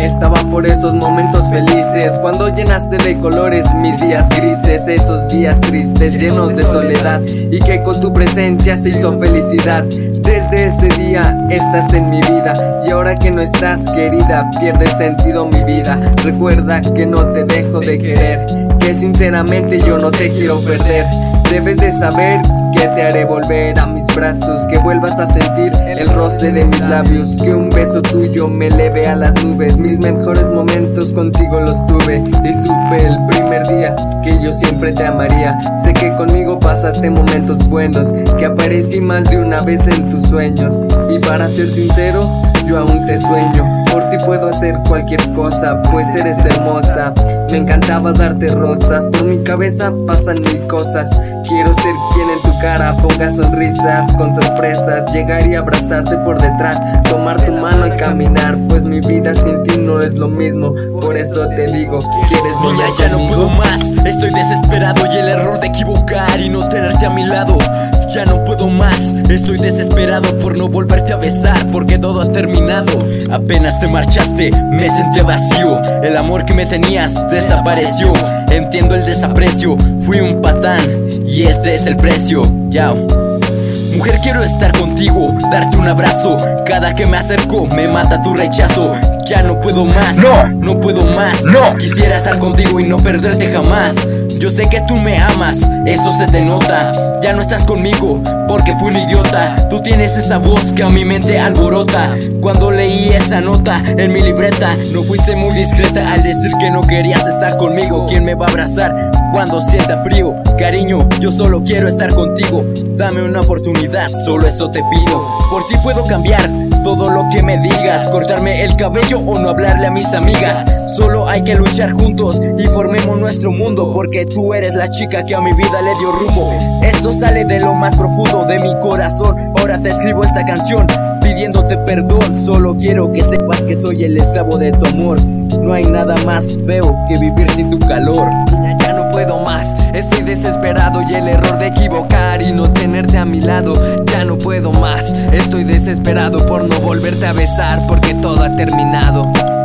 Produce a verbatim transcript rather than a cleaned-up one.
estaba por esos momentos felices, cuando llenaste de colores mis días grises, esos días tristes llenos de soledad, y que con tu presencia se hizo felicidad. Desde ese día estás en mi vida, y ahora que no estás, querida, pierde sentido mi vida. Recuerda que no te dejo de querer, que sinceramente yo no te quiero perder. Debes de saber que te haré volver a mis brazos, que vuelvas a sentir el roce de mis labios, que un beso tuyo me eleve a las nubes. Mis mejores momentos contigo los tuve, y supe el primer día que yo siempre te amaría. Sé que conmigo pasaste momentos buenos, que aparecí más de una vez en tus sueños, y para ser sincero, yo aún te sueño. Por ti puedo hacer cualquier cosa, pues eres hermosa. Me encantaba darte rosas, por mi cabeza pasan mil cosas. Quiero ser quien en tu cara ponga sonrisas con sorpresas, llegar y abrazarte por detrás, tomar tu mano y caminar, pues mi vida sin ti no es lo mismo. Por eso te digo, ¿quieres volver Niña, ya conmigo? no puedo más, estoy desesperado, y el error de equivocar y no tenerte a mi lado. Ya no puedo más, estoy desesperado por no volverte a besar, porque todo ha terminado. Apenas te marchaste, me sentí vacío, el amor que me tenías desapareció. Entiendo el desaprecio, fui un patán y este es el precio. Yao. Mujer, quiero estar contigo, darte un abrazo. Cada que me acerco me mata tu rechazo. Ya no puedo más, no, no puedo más. No. Quisiera estar contigo y no perderte jamás. Yo sé que tú me amas, eso se te nota. Ya no estás conmigo porque fui un idiota. Tú tienes esa voz que a mi mente alborota. Cuando leí esa nota en mi libreta, no fuiste muy discreta al decir que no querías estar conmigo. ¿Quién me va a abrazar cuando sienta frío? Cariño, yo solo quiero estar contigo. Dame una oportunidad, solo eso te pido. Por ti puedo cambiar todo lo que me digas, cortarme el cabello o no hablarle a mis amigas. Solo hay que luchar juntos y formemos nuestro mundo, porque tú eres la chica que a mi vida le dio rumbo. Esto sale de lo más profundo de mi corazón. Ahora te escribo esta canción pidiéndote perdón. Solo quiero que sepas que soy el esclavo de tu amor. No hay nada más feo que vivir sin tu calor. Niña, ya no puedo más, estoy desesperado, y el error de equivocar y no tenerte a mi lado. Ya no puedo más, estoy desesperado por no volverte a besar, porque todo ha terminado.